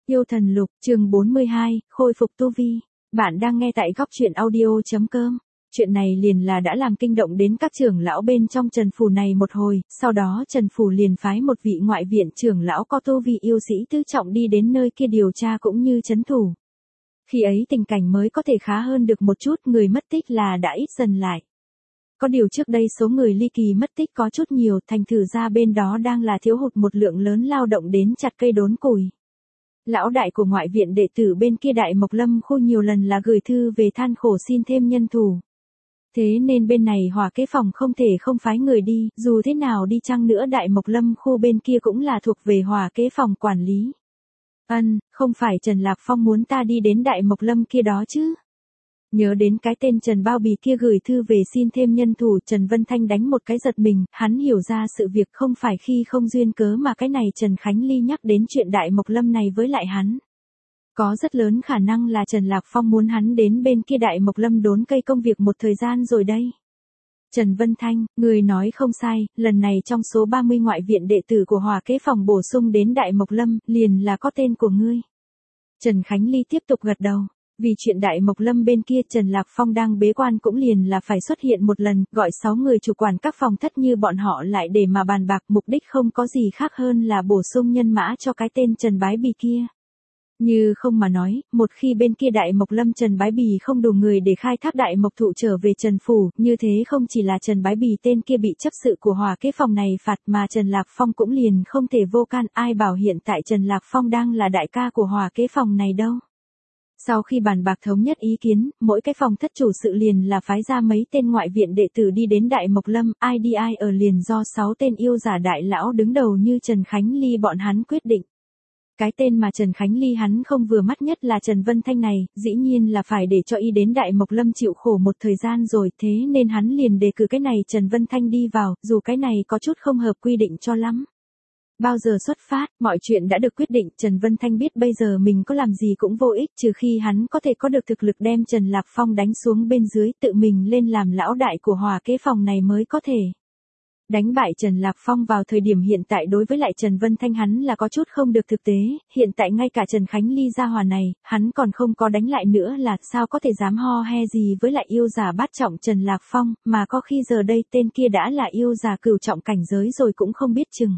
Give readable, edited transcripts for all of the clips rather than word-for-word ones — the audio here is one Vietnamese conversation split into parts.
Yêu thần lục, chương 42, khôi phục tu vi. Bạn đang nghe tại góc truyện audio.com. Chuyện này liền là đã làm kinh động đến các trưởng lão bên trong Trần Phủ này một hồi, sau đó Trần Phủ liền phái một vị ngoại viện trưởng lão có tu vi yêu sĩ tứ trọng đi đến nơi kia điều tra cũng như trấn thủ. Khi ấy tình cảnh mới có thể khá hơn được một chút, người mất tích là đã ít dần lại. Có điều trước đây số người ly kỳ mất tích có chút nhiều, thành thử ra bên đó đang là thiếu hụt một lượng lớn lao động đến chặt cây đốn củi. Lão đại của ngoại viện đệ tử bên kia Đại Mộc Lâm khu nhiều lần là gửi thư về than khổ xin thêm nhân thủ. Thế nên bên này Hỏa Kế Phòng không thể không phái người đi, dù thế nào đi chăng nữa Đại Mộc Lâm khu bên kia cũng là thuộc về Hỏa Kế Phòng quản lý. Không phải Trần Lạc Phong muốn ta đi đến Đại Mộc Lâm kia đó chứ? Nhớ đến cái tên Trần Bao Bì kia gửi thư về xin thêm nhân thủ, Trần Vân Thanh đánh một cái giật mình, hắn hiểu ra sự việc không phải khi không duyên cớ mà cái này Trần Khánh Ly nhắc đến chuyện Đại Mộc Lâm này với lại hắn. Có rất lớn khả năng là Trần Lạc Phong muốn hắn đến bên kia Đại Mộc Lâm đốn cây công việc một thời gian rồi đây. Trần Vân Thanh, người nói không sai, lần này trong số 30 ngoại viện đệ tử của Hỏa Kế Phòng bổ sung đến Đại Mộc Lâm, liền là có tên của ngươi. Trần Khánh Ly tiếp tục gật đầu. Vì chuyện Đại Mộc Lâm bên kia Trần Lạc Phong đang bế quan cũng liền là phải xuất hiện một lần, gọi 6 người chủ quản các phòng thất như bọn họ lại để mà bàn bạc, mục đích không có gì khác hơn là bổ sung nhân mã cho cái tên Trần Bái Bì kia. Như không mà nói, một khi bên kia Đại Mộc Lâm Trần Bái Bì không đủ người để khai thác Đại Mộc Thụ trở về Trần Phủ, như thế không chỉ là Trần Bái Bì tên kia bị chấp sự của Hỏa Kế Phòng này phạt mà Trần Lạc Phong cũng liền không thể vô can, ai bảo hiện tại Trần Lạc Phong đang là đại ca của Hỏa Kế Phòng này đâu. Sau khi bàn bạc thống nhất ý kiến, mỗi cái phòng thất chủ sự liền là phái ra mấy tên ngoại viện đệ tử đi đến Đại Mộc Lâm, ai đi ai ở liền do 6 tên yêu giả đại lão đứng đầu như Trần Khánh Ly bọn hắn quyết định. Cái tên mà Trần Khánh Ly hắn không vừa mắt nhất là Trần Vân Thanh này, dĩ nhiên là phải để cho y đến Đại Mộc Lâm chịu khổ một thời gian rồi, thế nên hắn liền đề cử cái này Trần Vân Thanh đi vào, dù cái này có chút không hợp quy định cho lắm. Bao giờ xuất phát, mọi chuyện đã được quyết định, Trần Vân Thanh biết bây giờ mình có làm gì cũng vô ích trừ khi hắn có thể có được thực lực đem Trần Lạc Phong đánh xuống bên dưới, tự mình lên làm lão đại của Hỏa Kế Phòng này mới có thể. Đánh bại Trần Lạc Phong vào thời điểm hiện tại đối với lại Trần Vân Thanh hắn là có chút không được thực tế, hiện tại ngay cả Trần Khánh Ly gia hòa này, hắn còn không có đánh lại nữa là sao có thể dám ho he gì với lại yêu giả bát trọng Trần Lạc Phong, mà có khi giờ đây tên kia đã là yêu giả cửu trọng cảnh giới rồi cũng không biết chừng.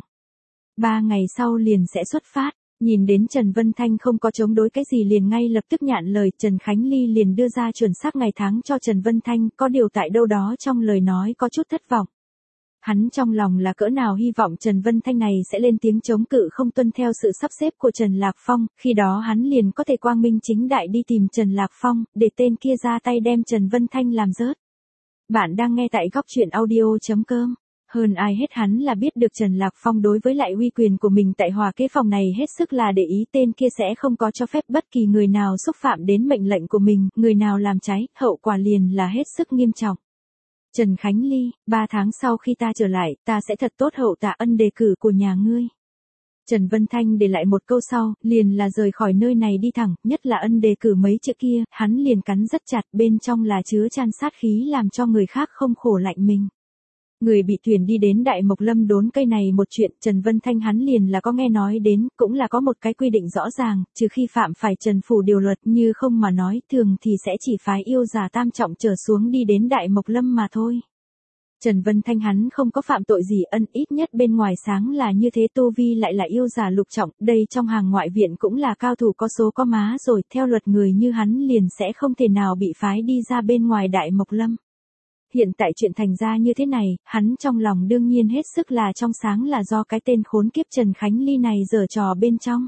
3 ngày sau liền sẽ xuất phát, nhìn đến Trần Vân Thanh không có chống đối cái gì liền ngay lập tức nhạn lời, Trần Khánh Ly liền đưa ra chuẩn xác ngày tháng cho Trần Vân Thanh, có điều tại đâu đó trong lời nói có chút thất vọng. Hắn trong lòng là cỡ nào hy vọng Trần Vân Thanh này sẽ lên tiếng chống cự không tuân theo sự sắp xếp của Trần Lạc Phong, khi đó hắn liền có thể quang minh chính đại đi tìm Trần Lạc Phong, để tên kia ra tay đem Trần Vân Thanh làm rớt. Bạn đang nghe tại góc truyện audio.com. Hơn ai hết hắn là biết được Trần Lạc Phong đối với lại uy quyền của mình tại Hỏa Kế Phòng này hết sức là để ý, tên kia sẽ không có cho phép bất kỳ người nào xúc phạm đến mệnh lệnh của mình, người nào làm trái, hậu quả liền là hết sức nghiêm trọng. Trần Khánh Ly, 3 tháng sau khi ta trở lại, ta sẽ thật tốt hậu tạ ân đề cử của nhà ngươi. Trần Vân Thanh để lại một câu sau, liền là rời khỏi nơi này đi thẳng, nhất là ân đề cử mấy chữ kia, hắn liền cắn rất chặt, bên trong là chứa chan sát khí làm cho người khác không khổ lạnh mình. Người bị tuyển đi đến Đại Mộc Lâm đốn cây này một chuyện, Trần Vân Thanh hắn liền là có nghe nói đến, cũng là có một cái quy định rõ ràng, trừ khi phạm phải Trần Phủ điều luật, như không mà nói, thường thì sẽ chỉ phái yêu giả tam trọng trở xuống đi đến Đại Mộc Lâm mà thôi. Trần Vân Thanh hắn không có phạm tội gì, ít nhất bên ngoài sáng là như thế, tu vi lại là yêu giả lục trọng, đây trong hàng ngoại viện cũng là cao thủ có số có má rồi, theo luật người như hắn liền sẽ không thể nào bị phái đi ra bên ngoài Đại Mộc Lâm. Hiện tại chuyện thành ra như thế này, hắn trong lòng đương nhiên hết sức là trong sáng là do cái tên khốn kiếp Trần Khánh Ly này giở trò bên trong.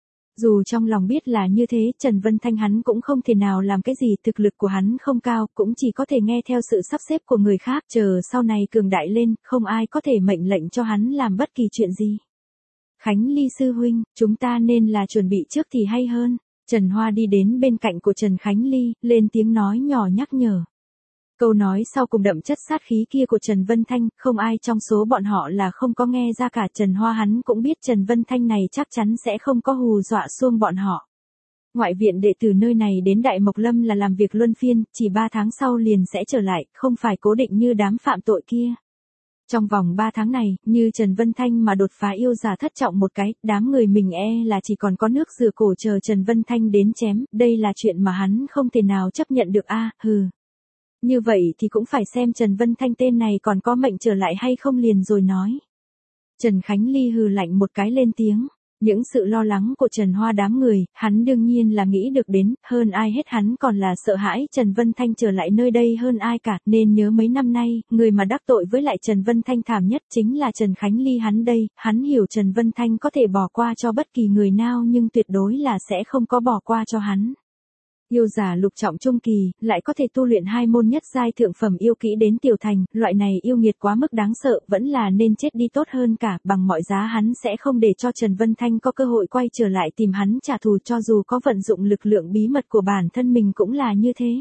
Dù trong lòng biết là như thế, Trần Vân Thanh hắn cũng không thể nào làm cái gì, thực lực của hắn không cao, cũng chỉ có thể nghe theo sự sắp xếp của người khác, chờ sau này cường đại lên, không ai có thể mệnh lệnh cho hắn làm bất kỳ chuyện gì. Khánh Ly sư huynh, chúng ta nên là chuẩn bị trước thì hay hơn. Trần Hoa đi đến bên cạnh của Trần Khánh Ly, lên tiếng nói nhỏ nhắc nhở. Câu nói sau cùng đậm chất sát khí kia của Trần Vân Thanh, không ai trong số bọn họ là không có nghe ra cả. Trần Hoa hắn cũng biết Trần Vân Thanh này chắc chắn sẽ không có hù dọa xuông bọn họ. Ngoại viện đệ tử nơi này đến Đại Mộc Lâm là làm việc luân phiên, chỉ 3 tháng sau liền sẽ trở lại, không phải cố định như đám phạm tội kia. Trong vòng 3 tháng này, như Trần Vân Thanh mà đột phá yêu giả thất trọng một cái, đám người mình là chỉ còn có nước rửa cổ chờ Trần Vân Thanh đến chém, đây là chuyện mà hắn không thể nào chấp nhận được hừ. Như vậy thì cũng phải xem Trần Vân Thanh tên này còn có mệnh trở lại hay không liền rồi nói. Trần Khánh Ly hừ lạnh một cái lên tiếng. Những sự lo lắng của Trần Hoa đám người, hắn đương nhiên là nghĩ được đến, hơn ai hết hắn còn là sợ hãi Trần Vân Thanh trở lại nơi đây hơn ai cả, nên nhớ mấy năm nay, người mà đắc tội với lại Trần Vân Thanh thảm nhất chính là Trần Khánh Ly hắn đây, hắn hiểu Trần Vân Thanh có thể bỏ qua cho bất kỳ người nào nhưng tuyệt đối là sẽ không có bỏ qua cho hắn. Yêu giả lục trọng trung kỳ, lại có thể tu luyện 2 môn nhất giai thượng phẩm yêu kỹ đến tiểu thành, loại này yêu nghiệt quá mức đáng sợ, vẫn là nên chết đi tốt hơn cả, bằng mọi giá hắn sẽ không để cho Trần Vân Thanh có cơ hội quay trở lại tìm hắn trả thù cho dù có vận dụng lực lượng bí mật của bản thân mình cũng là như thế.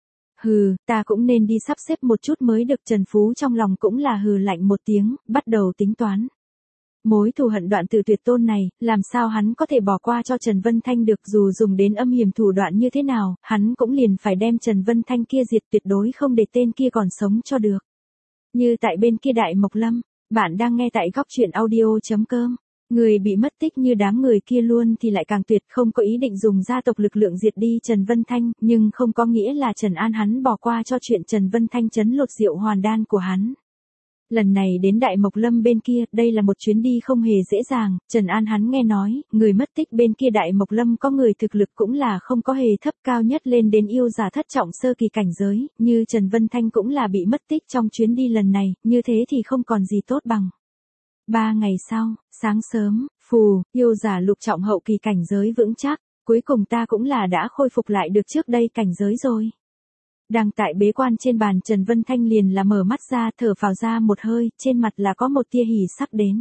Hừ, ta cũng nên đi sắp xếp một chút mới được. Trần Phú trong lòng cũng là hừ lạnh một tiếng, bắt đầu tính toán. Mối thù hận đoạn từ tuyệt tôn này, làm sao hắn có thể bỏ qua cho Trần Vân Thanh được dù dùng đến âm hiểm thủ đoạn như thế nào, hắn cũng liền phải đem Trần Vân Thanh kia diệt tuyệt đối không để tên kia còn sống cho được. Như tại bên kia Đại Mộc Lâm, bạn đang nghe tại góc truyện audio.com. Người bị mất tích như đám người kia luôn thì lại càng tuyệt không có ý định dùng gia tộc lực lượng diệt đi Trần Vân Thanh, nhưng không có nghĩa là Trần An hắn bỏ qua cho chuyện Trần Vân Thanh trấn lột Diệu Hoàn Đan của hắn. Lần này đến Đại Mộc Lâm bên kia, đây là một chuyến đi không hề dễ dàng, Trần An hắn nghe nói, người mất tích bên kia Đại Mộc Lâm có người thực lực cũng là không có hề thấp, cao nhất lên đến yêu giả thất trọng sơ kỳ cảnh giới, như Trần Vân Thanh cũng là bị mất tích trong chuyến đi lần này, như thế thì không còn gì tốt bằng. 3 ngày sau, sáng sớm, yêu giả lục trọng hậu kỳ cảnh giới vững chắc, cuối cùng ta cũng là đã khôi phục lại được trước đây cảnh giới rồi. Đang tại bế quan trên bàn Trần Vân Thanh liền là mở mắt ra thở phào ra một hơi, trên mặt là có một tia hỉ sắc đến.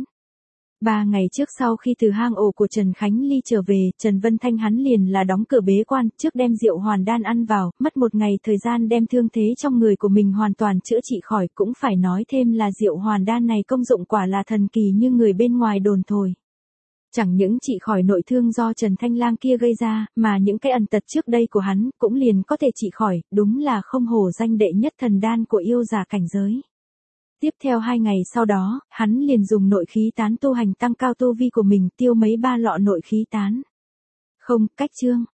3 ngày trước sau khi từ hang ổ của Trần Khánh Ly trở về, Trần Vân Thanh hắn liền là đóng cửa bế quan, trước đem Diệu Hoàn Đan ăn vào, mất một ngày thời gian đem thương thế trong người của mình hoàn toàn chữa trị khỏi, cũng phải nói thêm là Diệu Hoàn Đan này công dụng quả là thần kỳ như người bên ngoài đồn thổi. Chẳng những trị khỏi nội thương do Trần Thanh Lang kia gây ra, mà những cái ẩn tật trước đây của hắn cũng liền có thể trị khỏi, đúng là không hổ danh đệ nhất thần đan của yêu giả cảnh giới. Tiếp theo 2 ngày sau đó, hắn liền dùng nội khí tán tu hành tăng cao tu vi của mình, tiêu mấy 3 lọ nội khí tán. Không, cách chương.